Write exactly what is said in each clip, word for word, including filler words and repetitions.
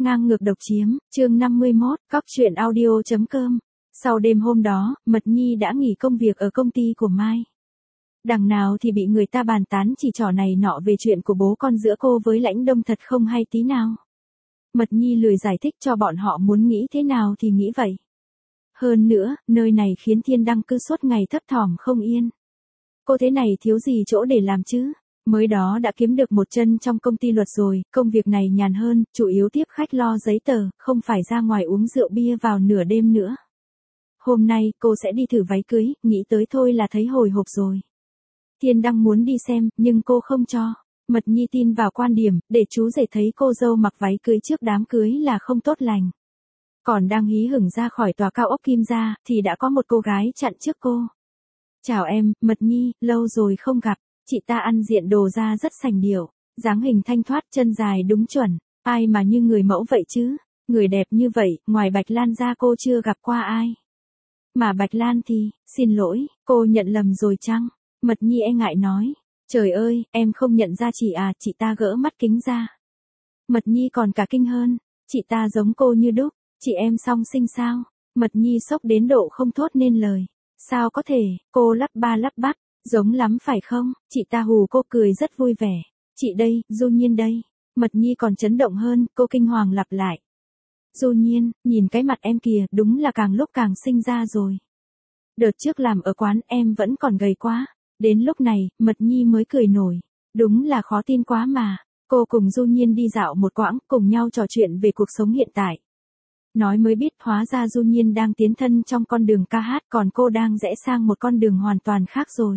Ngang ngược độc chiếm, chương năm mươi mốt, cóc truyện audio chấm com. Sau đêm hôm đó, Mật Nhi đã nghỉ công việc ở công ty của Mai. Đằng nào thì bị người ta bàn tán chỉ trỏ này nọ về chuyện của bố con giữa cô với Lãnh Đông thật không hay tí nào. Mật Nhi lười giải thích cho bọn họ muốn nghĩ thế nào thì nghĩ vậy. Hơn nữa, nơi này khiến Thiên Đăng cứ suốt ngày thấp thỏm không yên. Cô thế này thiếu gì chỗ để làm chứ? Mới đó đã kiếm được một chân trong công ty luật rồi, công việc này nhàn hơn, chủ yếu tiếp khách lo giấy tờ, không phải ra ngoài uống rượu bia vào nửa đêm nữa. Hôm nay, cô sẽ đi thử váy cưới, nghĩ tới thôi là thấy hồi hộp rồi. Thiên Đăng muốn đi xem, nhưng cô không cho. Mật Nhi tin vào quan điểm, để chú rể thấy cô dâu mặc váy cưới trước đám cưới là không tốt lành. Còn đang hí hửng ra khỏi tòa cao ốc Kim Gia, thì đã có một cô gái chặn trước cô. Chào em, Mật Nhi, lâu rồi không gặp. Chị ta ăn diện đồ ra rất sành điệu, dáng hình thanh thoát, chân dài đúng chuẩn, ai mà như người mẫu vậy chứ, người đẹp như vậy, ngoài Bạch Lan ra cô chưa gặp qua ai. Mà Bạch Lan thì, xin lỗi, cô nhận lầm rồi chăng? Mật Nhi e ngại nói, trời ơi, em không nhận ra chị à, chị ta gỡ mắt kính ra. Mật Nhi còn cả kinh hơn, chị ta giống cô như đúc, chị em song sinh sao? Mật Nhi sốc đến độ không thốt nên lời, sao có thể, cô lắp ba lắp bắp. Giống lắm phải không? Chị ta hù cô cười rất vui vẻ. Chị đây, Du Nhiên đây. Mật Nhi còn chấn động hơn, cô kinh hoàng lặp lại. Du Nhiên, nhìn cái mặt em kìa, đúng là càng lúc càng sinh ra rồi. Đợt trước làm ở quán em vẫn còn gầy quá. Đến lúc này, Mật Nhi mới cười nổi. Đúng là khó tin quá mà. Cô cùng Du Nhiên đi dạo một quãng, cùng nhau trò chuyện về cuộc sống hiện tại. Nói mới biết hóa ra Du Nhiên đang tiến thân trong con đường ca hát, còn cô đang rẽ sang một con đường hoàn toàn khác rồi.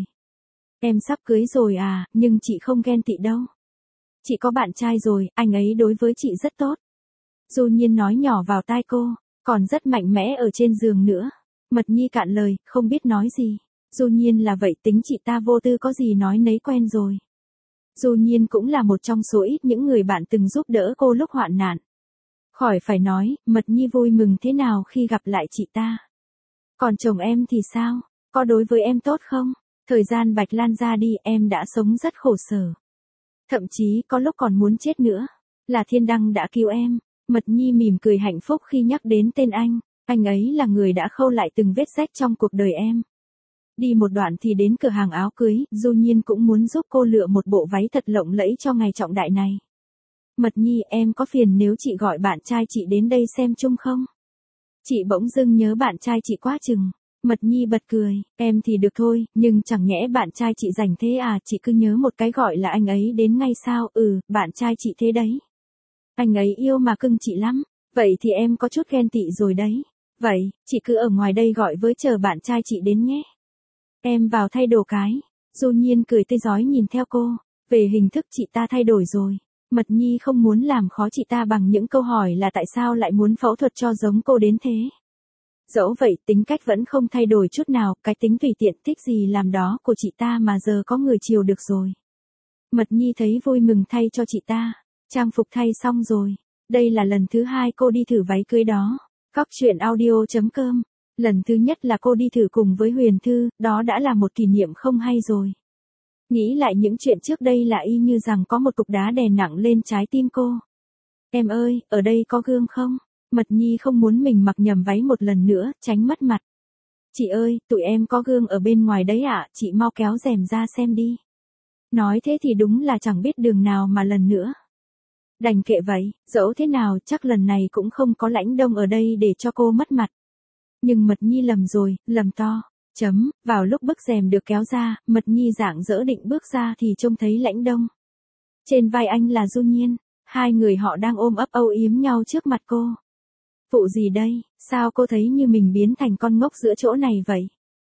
Em sắp cưới rồi à, nhưng chị không ghen tị đâu. Chị có bạn trai rồi, anh ấy đối với chị rất tốt. Du Nhiên nói nhỏ vào tai cô, còn rất mạnh mẽ ở trên giường nữa. Mật Nhi cạn lời, không biết nói gì. Du Nhiên là vậy, tính chị ta vô tư có gì nói nấy quen rồi. Du Nhiên cũng là một trong số ít những người bạn từng giúp đỡ cô lúc hoạn nạn. Khỏi phải nói, Mật Nhi vui mừng thế nào khi gặp lại chị ta. Còn chồng em thì sao, có đối với em tốt không? Thời gian Bạch Lan ra đi em đã sống rất khổ sở. Thậm chí có lúc còn muốn chết nữa. Là Thiên Đăng đã cứu em. Mật Nhi mỉm cười hạnh phúc khi nhắc đến tên anh. Anh ấy là người đã khâu lại từng vết rách trong cuộc đời em. Đi một đoạn thì đến cửa hàng áo cưới, Du Nhiên cũng muốn giúp cô lựa một bộ váy thật lộng lẫy cho ngày trọng đại này. Mật Nhi, em có phiền nếu chị gọi bạn trai chị đến đây xem chung không? Chị bỗng dưng nhớ bạn trai chị quá chừng. Mật Nhi bật cười, em thì được thôi, nhưng chẳng nhẽ bạn trai chị rảnh thế à, chị cứ nhớ một cái gọi là anh ấy đến ngay sao? Ừ, bạn trai chị thế đấy. Anh ấy yêu mà cưng chị lắm, vậy thì em có chút ghen tị rồi đấy. Vậy, chị cứ ở ngoài đây gọi với chờ bạn trai chị đến nhé. Em vào thay đồ cái. Du Nhiên cười tươi rói nhìn theo cô, về hình thức chị ta thay đổi rồi. Mật Nhi không muốn làm khó chị ta bằng những câu hỏi là tại sao lại muốn phẫu thuật cho giống cô đến thế. Dẫu vậy, tính cách vẫn không thay đổi chút nào, cái tính tùy tiện thích gì làm đó của chị ta mà giờ có người chiều được rồi. Mật Nhi thấy vui mừng thay cho chị ta, trang phục thay xong rồi. Đây là lần thứ hai cô đi thử váy cưới đó. Cóc truyện audio chấm com. Lần thứ nhất là cô đi thử cùng với Huyền Thư, đó đã là một kỷ niệm không hay rồi. Nghĩ lại những chuyện trước đây là y như rằng có một cục đá đè nặng lên trái tim cô. Em ơi, ở đây có gương không? Mật Nhi không muốn mình mặc nhầm váy một lần nữa, tránh mất mặt. Chị ơi, tụi em có gương ở bên ngoài đấy ạ, chị mau kéo rèm ra xem đi. Nói thế thì đúng là chẳng biết đường nào mà lần nữa. Đành kệ vậy, dẫu thế nào chắc lần này cũng không có Lãnh Đông ở đây để cho cô mất mặt. Nhưng Mật Nhi lầm rồi, lầm to. Chấm, vào lúc bức rèm được kéo ra, Mật Nhi rạng rỡ định bước ra thì trông thấy Lãnh Đông. Trên vai anh là Du Nhiên, hai người họ đang ôm ấp âu yếm nhau trước mặt cô. Vụ gì đây, sao cô thấy như mình biến thành con ngốc giữa chỗ này vậy?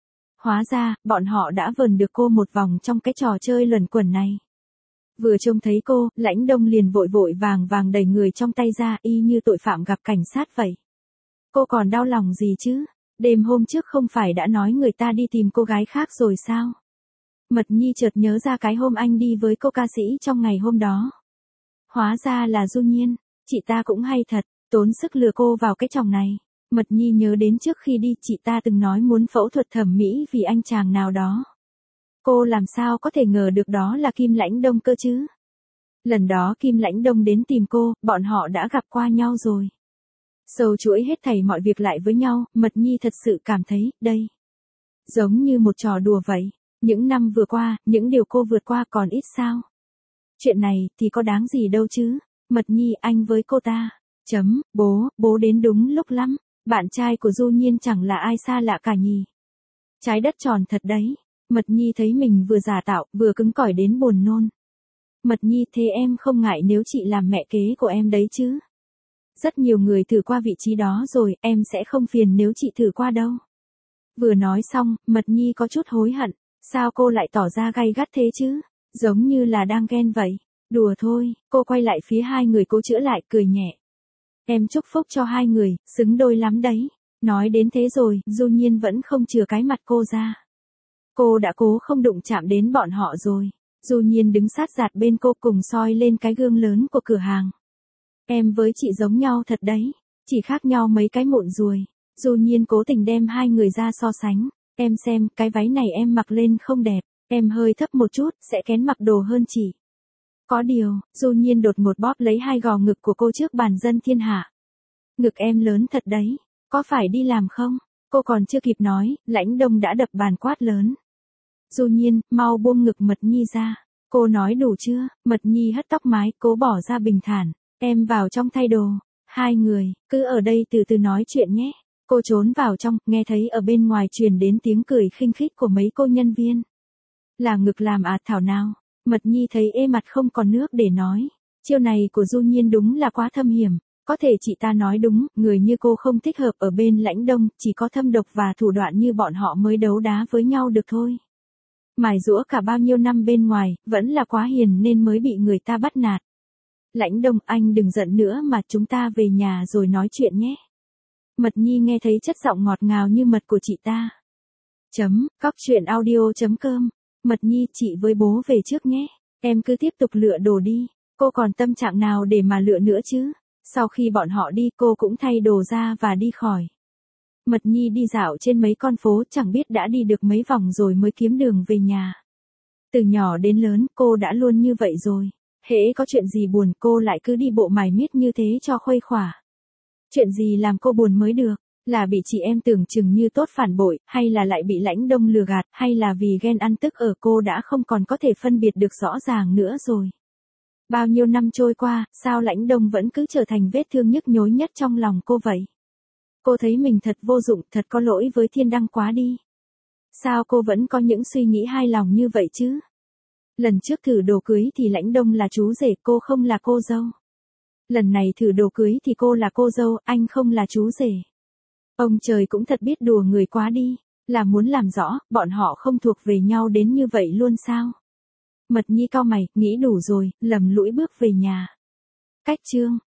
Hóa ra, bọn họ đã vờn được cô một vòng trong cái trò chơi luẩn quẩn này. Vừa trông thấy cô, Lãnh Đông liền vội vội vàng vàng đẩy người trong tay ra y như tội phạm gặp cảnh sát vậy. Cô còn đau lòng gì chứ? Đêm hôm trước không phải đã nói người ta đi tìm cô gái khác rồi sao? Mật Nhi chợt nhớ ra cái hôm anh đi với cô ca sĩ trong ngày hôm đó. Hóa ra là Du Nhiên, chị ta cũng hay thật, tốn sức lừa cô vào cái chòng này. Mật Nhi nhớ đến trước khi đi chị ta từng nói muốn phẫu thuật thẩm mỹ vì anh chàng nào đó. Cô làm sao có thể ngờ được đó là Kim Lãnh Đông cơ chứ? Lần đó Kim Lãnh Đông đến tìm cô, bọn họ đã gặp qua nhau rồi. Sâu chuỗi hết thảy mọi việc lại với nhau, Mật Nhi thật sự cảm thấy, đây. Giống như một trò đùa vậy. Những năm vừa qua, những điều cô vượt qua còn ít sao. Chuyện này thì có đáng gì đâu chứ. Mật Nhi anh với cô ta. Chấm, bố, bố đến đúng lúc lắm. Bạn trai của Du Nhiên chẳng là ai xa lạ cả nhỉ. Trái đất tròn thật đấy. Mật Nhi thấy mình vừa giả tạo, vừa cứng cỏi đến buồn nôn. Mật Nhi thế em không ngại nếu chị làm mẹ kế của em đấy chứ. Rất nhiều người thử qua vị trí đó rồi, em sẽ không phiền nếu chị thử qua đâu. Vừa nói xong, Mật Nhi có chút hối hận. Sao cô lại tỏ ra gay gắt thế chứ? Giống như là đang ghen vậy. Đùa thôi, cô quay lại phía hai người cố chữa lại, cười nhẹ. Em chúc phúc cho hai người, xứng đôi lắm đấy. Nói đến thế rồi, Du Nhiên vẫn không chừa cái mặt cô ra. Cô đã cố không đụng chạm đến bọn họ rồi. Du Nhiên đứng sát giạt bên cô cùng soi lên cái gương lớn của cửa hàng. Em với chị giống nhau thật đấy. Chỉ khác nhau mấy cái mụn ruồi. Du Nhiên cố tình đem hai người ra so sánh. Em xem, cái váy này em mặc lên không đẹp. Em hơi thấp một chút, sẽ kén mặc đồ hơn chị. Có điều, Du Nhiên đột một bóp lấy hai gò ngực của cô trước bàn dân thiên hạ. Ngực em lớn thật đấy. Có phải đi làm không? Cô còn chưa kịp nói, Lãnh Đông đã đập bàn quát lớn. Du Nhiên, mau buông ngực Mật Nhi ra. Cô nói đủ chưa? Mật Nhi hất tóc mái, cố bỏ ra bình thản. Em vào trong thay đồ. Hai người, cứ ở đây từ từ nói chuyện nhé. Cô trốn vào trong, nghe thấy ở bên ngoài truyền đến tiếng cười khinh khích của mấy cô nhân viên. Là ngực làm à thảo nào. Mật Nhi thấy ê mặt không còn nước để nói. Chiêu này của Du Nhiên đúng là quá thâm hiểm. Có thể chị ta nói đúng, người như cô không thích hợp ở bên Lãnh Đông, chỉ có thâm độc và thủ đoạn như bọn họ mới đấu đá với nhau được thôi. Mài giũa cả bao nhiêu năm bên ngoài, vẫn là quá hiền nên mới bị người ta bắt nạt. Lãnh Đông, anh đừng giận nữa mà chúng ta về nhà rồi nói chuyện nhé. Mật Nhi nghe thấy chất giọng ngọt ngào như mật của chị ta. Chấm, cóc truyện audio chấm com. Mật Nhi, chị với bố về trước nhé. Em cứ tiếp tục lựa đồ đi. Cô còn tâm trạng nào để mà lựa nữa chứ? Sau khi bọn họ đi, cô cũng thay đồ ra và đi khỏi. Mật Nhi đi dạo trên mấy con phố, chẳng biết đã đi được mấy vòng rồi mới kiếm đường về nhà. Từ nhỏ đến lớn, cô đã luôn như vậy rồi. Hễ có chuyện gì buồn, cô lại cứ đi bộ mải miết như thế cho khuây khỏa. Chuyện gì làm cô buồn mới được? Là bị chị em tưởng chừng như tốt phản bội, hay là lại bị Lãnh Đông lừa gạt, hay là vì ghen ăn tức ở cô đã không còn có thể phân biệt được rõ ràng nữa rồi. Bao nhiêu năm trôi qua, sao Lãnh Đông vẫn cứ trở thành vết thương nhức nhối nhất trong lòng cô vậy? Cô thấy mình thật vô dụng, thật có lỗi với Thiên Đăng quá đi. Sao cô vẫn có những suy nghĩ hai lòng như vậy chứ? Lần trước thử đồ cưới thì Lãnh Đông là chú rể, cô không là cô dâu. Lần này thử đồ cưới thì cô là cô dâu, anh không là chú rể. Ông trời cũng thật biết đùa người quá đi, là muốn làm rõ, bọn họ không thuộc về nhau đến như vậy luôn sao? Mật Nhi cau mày, nghĩ đủ rồi, lầm lũi bước về nhà. Cách chương